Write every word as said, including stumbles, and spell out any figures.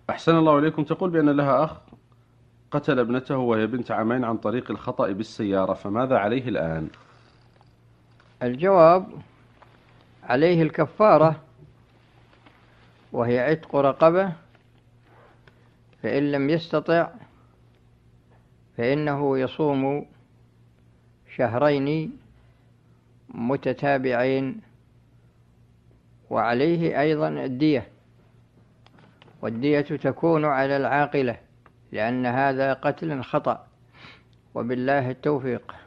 أحسن الله إليكم. تقول بأن لها أخ قتل ابنته وهي بنت عامين عن طريق الخطأ بالسيارة، فماذا عليه الآن؟ الجواب: عليه الكفارة، وهي عتق رقبة، فإن لم يستطع فإنه يصوم شهرين متتابعين، وعليه أيضا الدية، والدية تكون على العاقلة لأن هذا قتل خطأ، وبالله التوفيق.